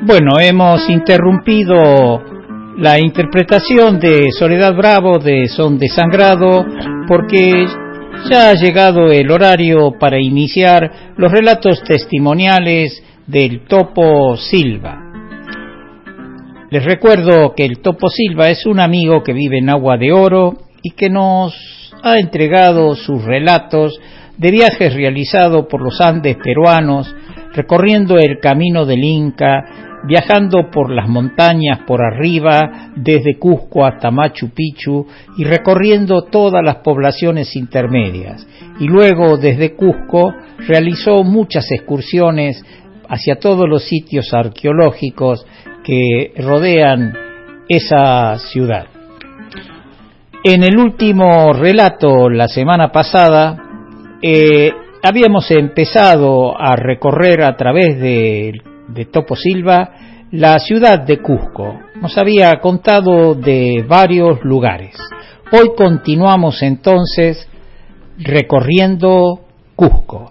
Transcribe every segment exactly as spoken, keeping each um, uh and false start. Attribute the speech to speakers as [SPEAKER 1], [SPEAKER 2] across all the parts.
[SPEAKER 1] Bueno, hemos interrumpido la interpretación de Soledad Bravo de Son Desangrado porque ya ha llegado el horario para iniciar los relatos testimoniales del Topo Silva. Les recuerdo que el Topo Silva es un amigo que vive en Agua de Oro y que nos ha entregado sus relatos de viajes realizados por los Andes peruanos, recorriendo el camino del Inca, viajando por las montañas por arriba, desde Cusco hasta Machu Picchu, y recorriendo todas las poblaciones intermedias. Y luego, desde Cusco, realizó muchas excursiones hacia todos los sitios arqueológicos que rodean esa ciudad. En el último relato, la semana pasada, eh, habíamos empezado a recorrer a través de, de Topo Silva la ciudad de Cusco. Nos había contado de varios lugares. Hoy continuamos entonces recorriendo Cusco.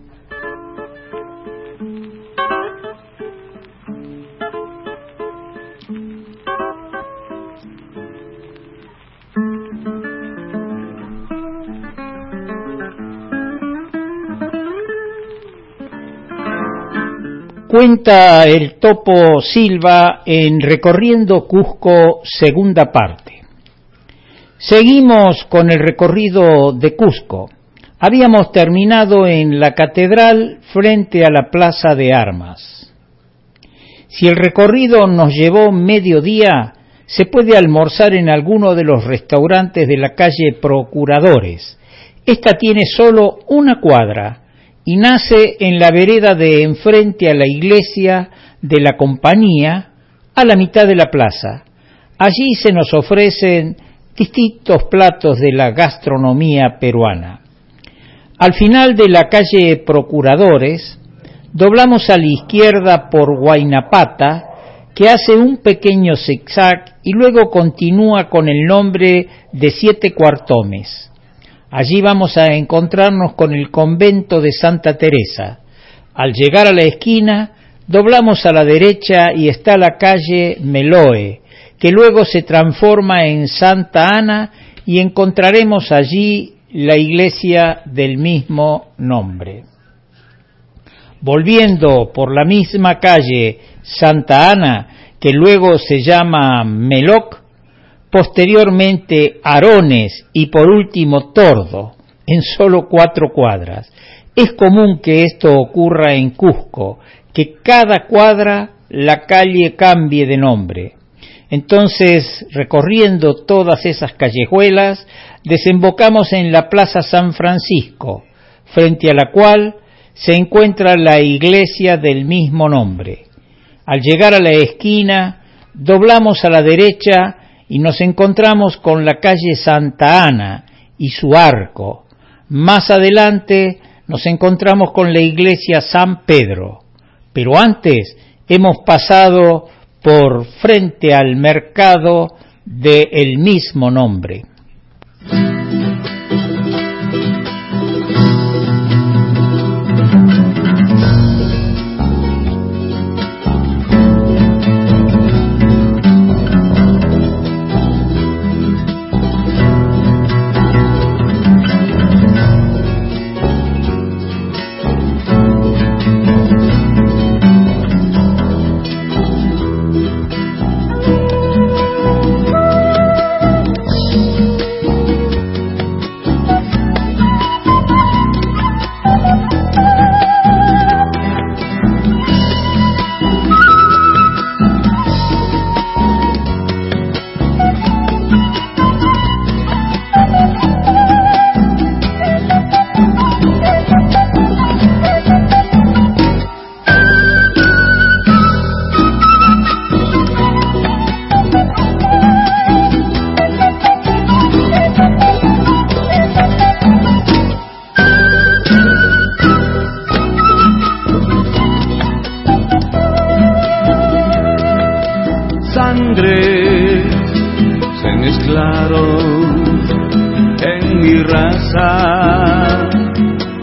[SPEAKER 1] Cuenta el Topo Silva en Recorriendo Cusco, segunda parte. Seguimos con el recorrido de Cusco. Habíamos terminado en la catedral frente a la plaza de armas. Si el recorrido nos llevó medio día, se puede almorzar en alguno de los restaurantes de la calle Procuradores. Esta tiene solo una cuadra y nace en la vereda de enfrente a la iglesia de la Compañía, a la mitad de la plaza. Allí se nos ofrecen distintos platos de la gastronomía peruana. Al final de la calle Procuradores, doblamos a la izquierda por Huaynapata, que hace un pequeño zigzag y luego continúa con el nombre de Siete Cuartomes. Allí vamos a encontrarnos con el convento de Santa Teresa. Al llegar a la esquina, doblamos a la derecha y está la calle Meloe, que luego se transforma en Santa Ana y encontraremos allí la iglesia del mismo nombre. Volviendo por la misma calle Santa Ana, que luego se llama Meloc, posteriormente Arones y por último Tordo, en solo cuatro cuadras. Es común que esto ocurra en Cusco, que cada cuadra la calle cambie de nombre. Entonces, recorriendo todas esas callejuelas, desembocamos en la Plaza San Francisco, frente a la cual se encuentra la iglesia del mismo nombre. Al llegar a la esquina, doblamos a la derecha y nos encontramos con la calle Santa Ana y su arco. Más adelante nos encontramos con la iglesia San Pedro, pero antes hemos pasado por frente al mercado del mismo nombre.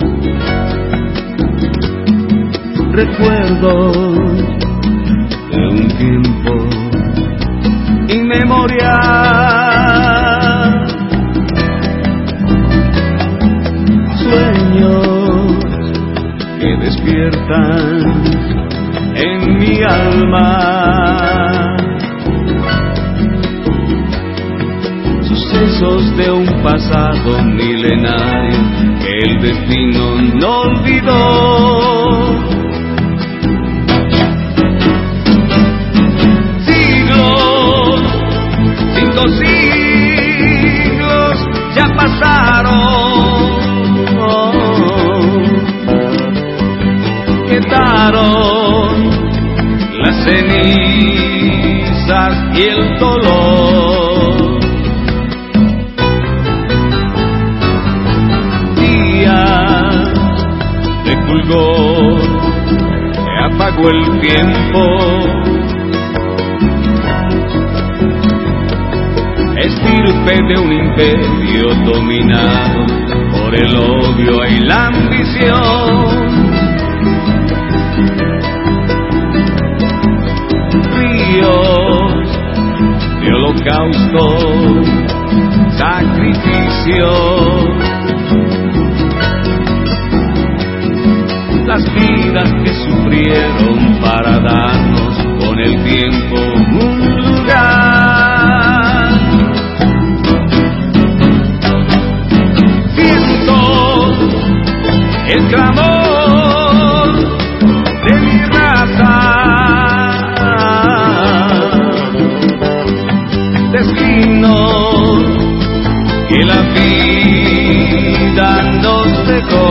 [SPEAKER 2] Recuerdo de tiempo inmemorial. Sueños que despiertan en mi alma, sucesos de un pasado milenario que el destino no olvidó. Siglos, cinco siglos ya pasaron, quedaron las cenizas y el dolor. Días de fulgor que apagó el tiempo, estirpe de un imperio dominado por el odio y la ambición. Ríos de holocausto, sacrificio, las vidas que sufrieron para darnos con el tiempo un lugar. Siento el clamor de mi raza, destino que la vida nos dejó.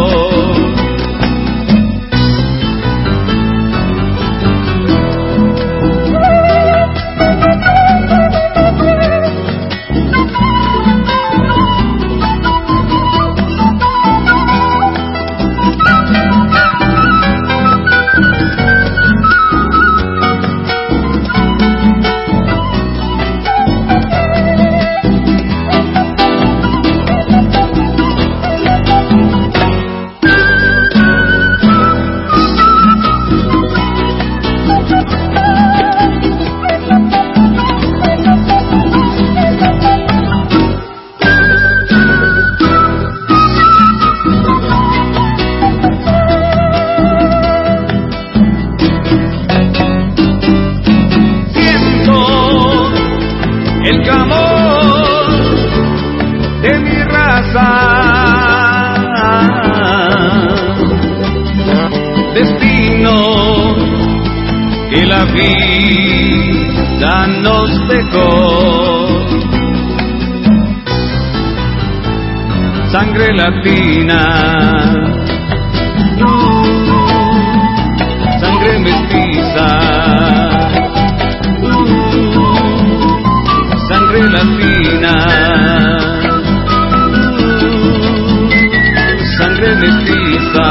[SPEAKER 2] Vida nos dejó, sangre latina, sangre mestiza, sangre latina, sangre mestiza.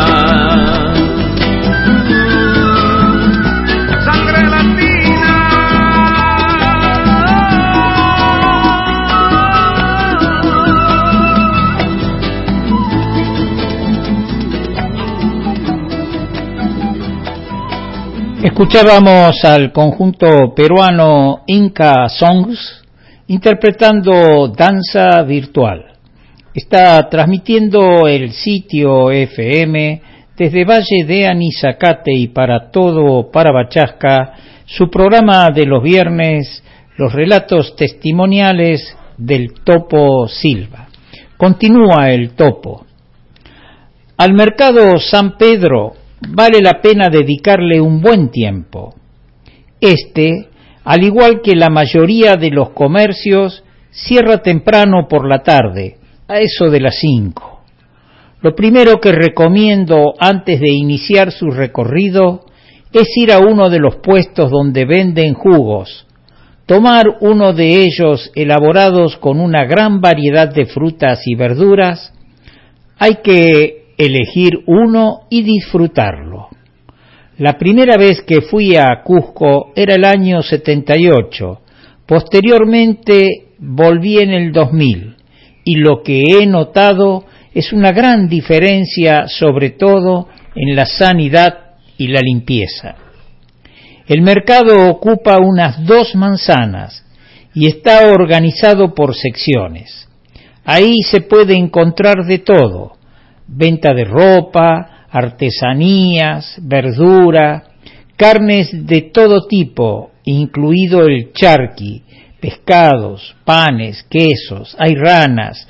[SPEAKER 1] Escuchábamos al conjunto peruano Inca Songs interpretando Danza Virtual. Está transmitiendo el sitio F M desde Valle de Anizacate y para todo Parabachasca su programa de los viernes, los relatos testimoniales del Topo Silva. Continúa el Topo. Al mercado San Pedro vale la pena dedicarle un buen tiempo. Este, al igual que la mayoría de los comercios, cierra temprano por la tarde, a eso de las cinco. Lo primero que recomiendo antes de iniciar su recorrido es ir a uno de los puestos donde venden jugos, tomar uno de ellos elaborados con una gran variedad de frutas y verduras. Hay que elegir uno y disfrutarlo. La primera vez que fui a Cusco era el año setenta y ocho, posteriormente volví en el dos mil, y lo que he notado es una gran diferencia, sobre todo en la sanidad y la limpieza. El mercado ocupa unas dos manzanas y está organizado por secciones. Ahí se puede encontrar de todo: venta de ropa, artesanías, verdura, carnes de todo tipo, incluido el charqui, pescados, panes, quesos, hay ranas,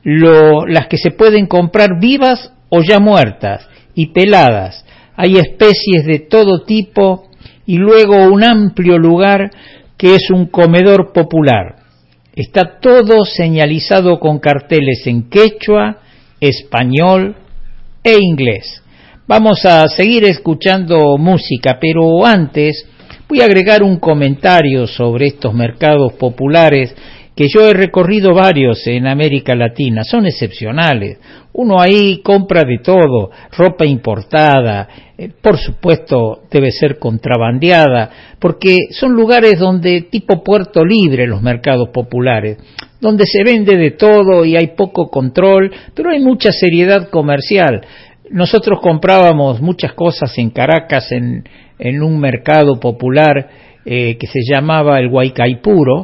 [SPEAKER 1] lo, las que se pueden comprar vivas o ya muertas y peladas, hay especies de todo tipo y luego un amplio lugar que es un comedor popular. Está todo señalizado con carteles en quechua, español e inglés. Vamos a seguir escuchando música, pero antes voy a agregar un comentario sobre estos mercados populares que yo he recorrido varios en América Latina. Son excepcionales. Uno ahí compra de todo, ropa importada, eh, por supuesto debe ser contrabandeada, porque son lugares donde tipo Puerto Libre, los mercados populares, donde se vende de todo y hay poco control, pero hay mucha seriedad comercial. Nosotros comprábamos muchas cosas en Caracas en, en un mercado popular eh, que se llamaba el Guaycaipuro,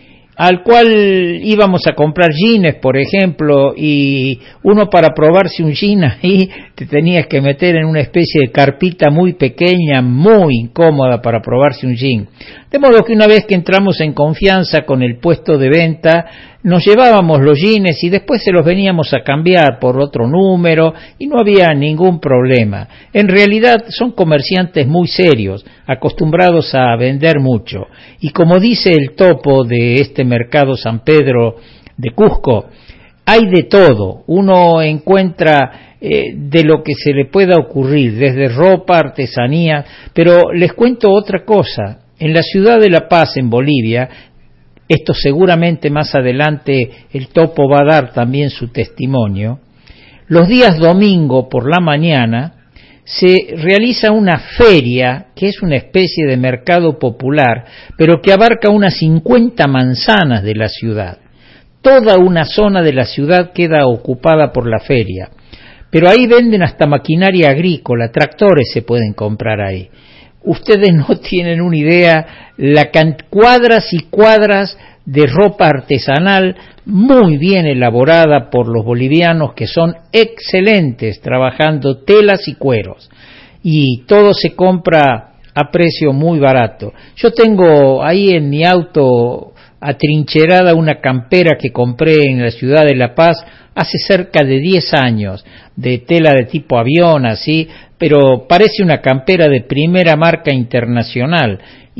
[SPEAKER 1] al cual íbamos a comprar jeans, por ejemplo, y uno para probarse un jean ahí te tenías que meter en una especie de carpita muy pequeña, muy incómoda para probarse un jean. De modo que una vez que entramos en confianza con el puesto de venta, nos llevábamos los jeans y después se los veníamos a cambiar por otro número y no había ningún problema. En realidad son comerciantes muy serios, acostumbrados a vender mucho. Y como dice el topo de este mercado San Pedro de Cusco, hay de todo. Uno encuentra eh, de lo que se le pueda ocurrir, desde ropa, artesanía, pero les cuento otra cosa. En la ciudad de La Paz, en Bolivia, esto seguramente más adelante el topo va a dar también su testimonio, los días domingo por la mañana se realiza una feria que es una especie de mercado popular, pero que abarca unas cincuenta manzanas de la ciudad. Toda una zona de la ciudad queda ocupada por la feria, pero ahí venden hasta maquinaria agrícola, tractores se pueden comprar ahí. Ustedes no tienen una idea la can- cuadras y cuadras de ropa artesanal muy bien elaborada por los bolivianos, que son excelentes trabajando telas y cueros, y todo se compra a precio muy barato. Yo tengo ahí en mi auto atrincherada una campera que compré en la ciudad de La Paz hace cerca de diez años, de tela de tipo avión, así, pero parece una campera de primera marca internacional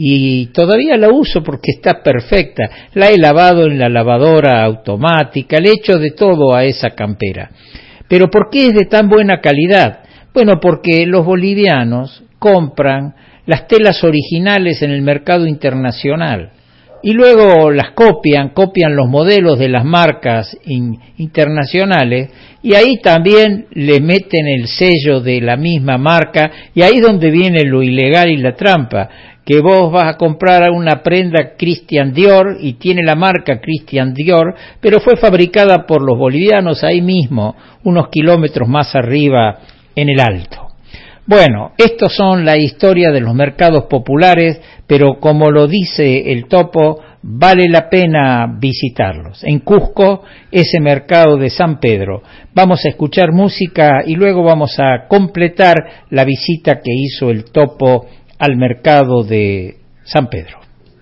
[SPEAKER 1] y todavía la uso porque está perfecta. La he lavado en la lavadora automática, le he hecho de todo a esa campera. ¿Pero por qué es de tan buena calidad? Bueno, porque los bolivianos compran las telas originales en el mercado internacional y luego las copian, copian los modelos de las marcas in, internacionales y ahí también le meten el sello de la misma marca, y ahí es donde viene lo ilegal y la trampa, que vos vas a comprar una prenda Christian Dior y tiene la marca Christian Dior, pero fue fabricada por los bolivianos ahí mismo, unos kilómetros más arriba en el Alto. Bueno, estos son la historia de los mercados populares, pero como lo dice el topo, vale la pena visitarlos. En Cusco, ese mercado de San Pedro. Vamos a escuchar música y luego vamos a completar la visita que hizo el topo al mercado de San Pedro.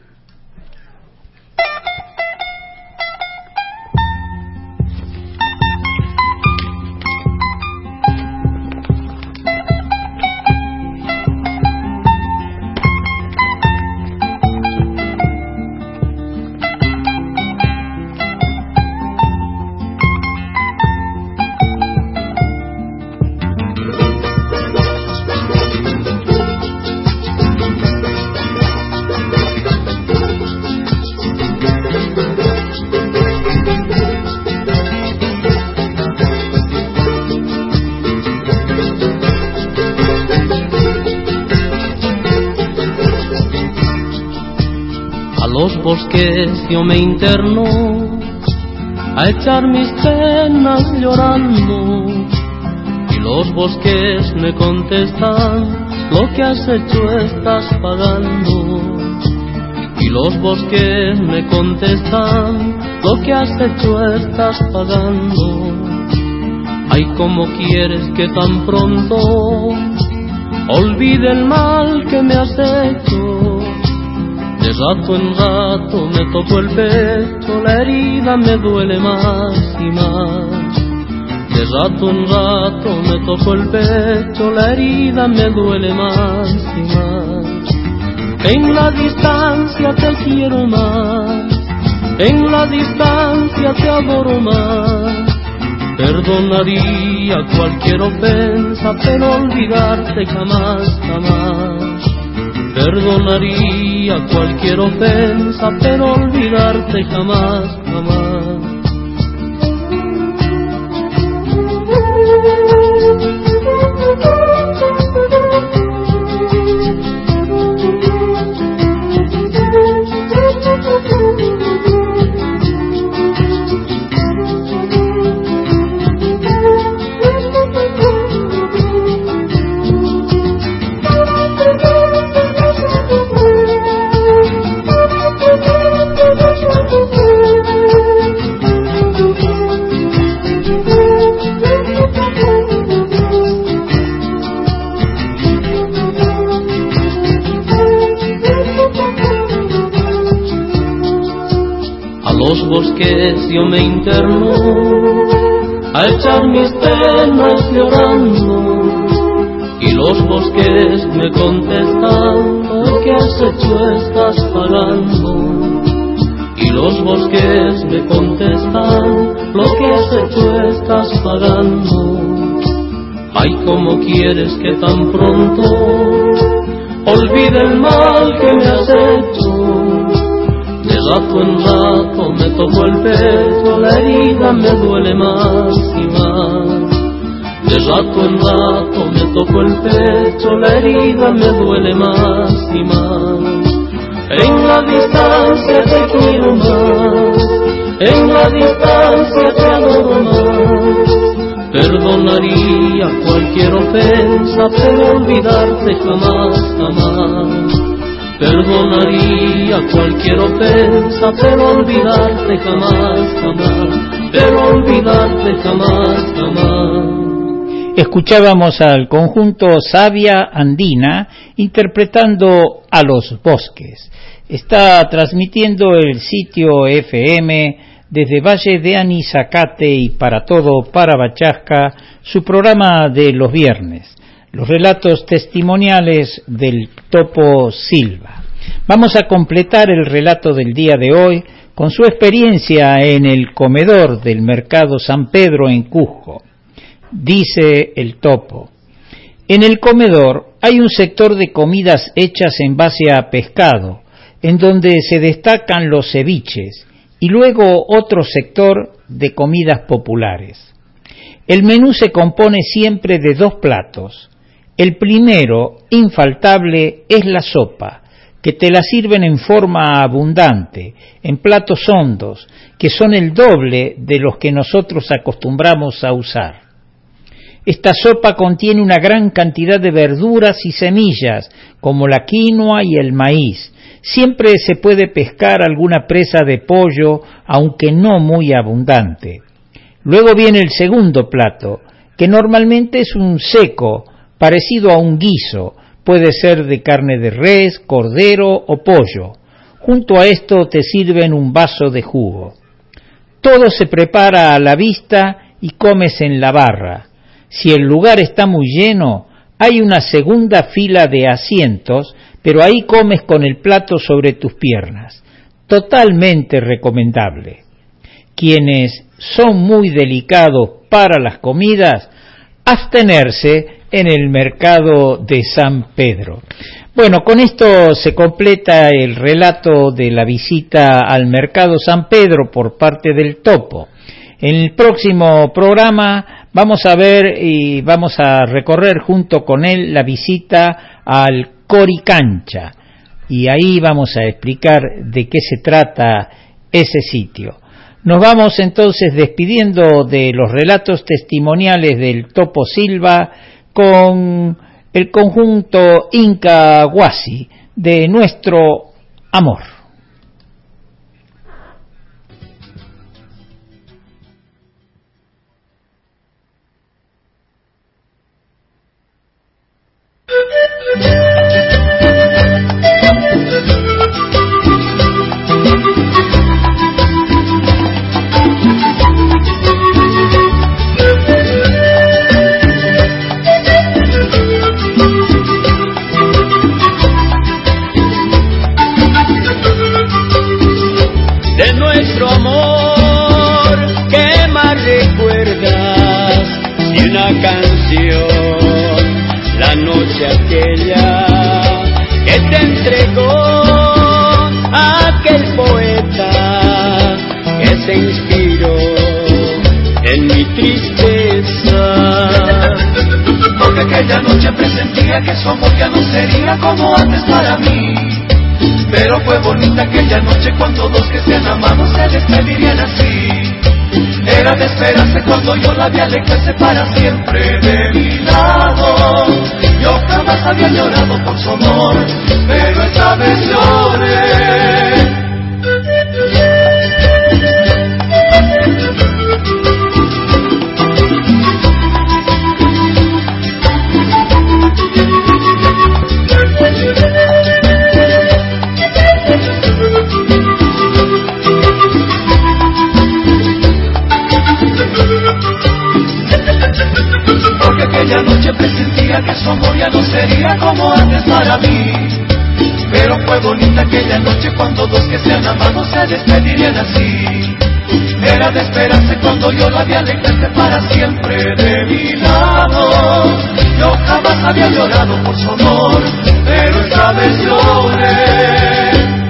[SPEAKER 3] Bosques yo me interno a echar mis penas llorando, y los bosques me contestan lo que has hecho estás pagando. Y los bosques me contestan, lo que has hecho estás pagando. Ay, ¿cómo quieres que tan pronto olvide el mal que me has hecho? De rato en rato me toco el pecho, la herida me duele más y más. De rato en rato me toco el pecho, la herida me duele más y más. En la distancia te quiero más, en la distancia te adoro más. Perdonaría cualquier ofensa, pero olvidarte jamás, jamás. Perdonaría cualquier ofensa, pero olvidarte jamás, jamás. Los bosques yo me interno a echar mis penas llorando, y los bosques me contestan, lo que has hecho estás pagando. Y los bosques me contestan, lo que has hecho estás pagando. Ay, ¿cómo quieres que tan pronto olvide el mal que me has hecho? De rato en rato me toco el pecho, la herida me duele más y más. De rato en rato me toco el pecho, la herida me duele más y más. En la distancia te quiero más, en la distancia te adoro más. Perdonaría cualquier ofensa, pero olvidarte jamás, jamás. Perdonaría cualquier ofensa, pero olvidarte jamás, jamás. Pero olvidarte jamás, jamás.
[SPEAKER 1] Escuchábamos al conjunto Savia Andina interpretando A los Bosques. Está transmitiendo el sitio F M desde Valle de Anizacate y para todo Parabachasca su programa de los viernes, los relatos testimoniales del Topo Silva. Vamos a completar el relato del día de hoy con su experiencia en el comedor del Mercado San Pedro en Cusco. Dice el Topo: en el comedor hay un sector de comidas hechas en base a pescado, en donde se destacan los ceviches, y luego otro sector de comidas populares. El menú se compone siempre de dos platos. El primero, infaltable, es la sopa, que te la sirven en forma abundante, en platos hondos, que son el doble de los que nosotros acostumbramos a usar. Esta sopa contiene una gran cantidad de verduras y semillas, como la quinoa y el maíz. Siempre se puede pescar alguna presa de pollo, aunque no muy abundante. Luego viene el segundo plato, que normalmente es un seco, parecido a un guiso, puede ser de carne de res, cordero o pollo. Junto a esto te sirven un vaso de jugo. Todo se prepara a la vista y comes en la barra. Si el lugar está muy lleno, hay una segunda fila de asientos, pero ahí comes con el plato sobre tus piernas. Totalmente recomendable. Quienes son muy delicados para las comidas, abstenerse en el mercado de San Pedro. Bueno, con esto se completa el relato de la visita al mercado San Pedro por parte del Topo. En el próximo programa vamos a ver y vamos a recorrer junto con él la visita al Coricancha, y ahí vamos a explicar de qué se trata ese sitio. Nos vamos entonces despidiendo de los relatos testimoniales del Topo Silva con el conjunto Inca Huasi de Nuestro Amor.
[SPEAKER 2] De nuestro amor, ¿qué más recuerdas? Si una canción, la noche aquella que te entregó aquel poeta que se inspiró en mi tristeza. Porque aquella noche presentía que su amor ya no sería como antes para mí. Pero fue bonita aquella noche cuando dos que se han amado se despedirían así. Era de esperarse cuando yo la vi alejarse para siempre de mi lado. Yo jamás había llorado por su amor, pero esta vez lloré. Porque aquella noche presentía que su amor ya no sería como antes para mí. Pero fue bonita aquella noche cuando dos que se han amado se despedirían así. Era de esperarse cuando yo la vi alejarse para siempre de mi lado. Yo jamás había llorado por su amor, pero esta vez lloré.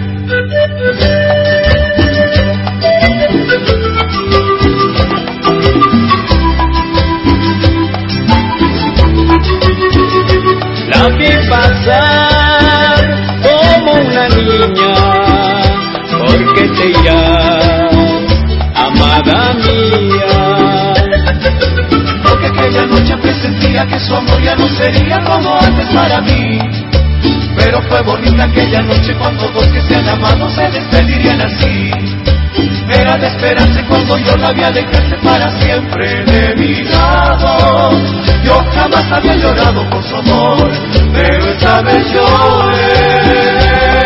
[SPEAKER 2] La vi pasar como una niña, porque te irás, amada mía. Porque aquella noche presentía que su amor ya no sería como antes para mí. Pero fue bonita aquella noche cuando dos que se han amado se despedirían así. Era de esperarse cuando yo la vi alejarse para siempre de mi lado. Yo jamás había llorado por su amor, pero esta vez lloré.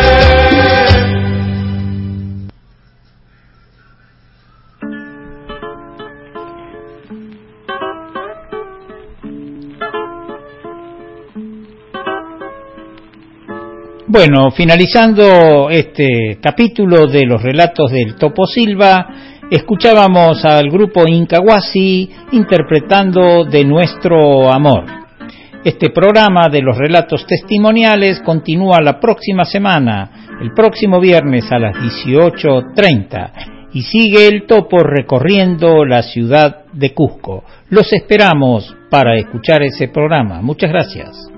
[SPEAKER 1] Bueno, finalizando este capítulo de los relatos del Topo Silva, escuchábamos al grupo Inca Huasi interpretando De Nuestro Amor. Este programa de los relatos testimoniales continúa la próxima semana, el próximo viernes a las dieciocho treinta, y sigue el Topo recorriendo la ciudad de Cusco. Los esperamos para escuchar ese programa. Muchas gracias.